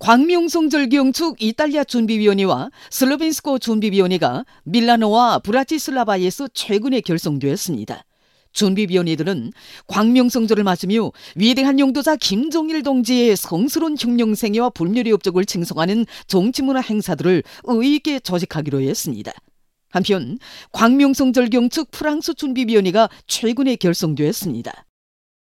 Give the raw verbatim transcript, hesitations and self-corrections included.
광명성절 경축 이탈리아 준비위원회와 슬로벤스코 준비위원회가 밀라노와 브라티슬라바에서 최근에 결성되었습니다. 준비위원회들은 광명성절을 맞으며 위대한 영도자 김정일 동지의 성스러운 혁명생애와 불멸의 업적을 칭송하는 정치문화 행사들을 의의 있게 조직하기로 했습니다. 한편 광명성절 경축 프랑스 준비위원회가 최근에 결성되었습니다.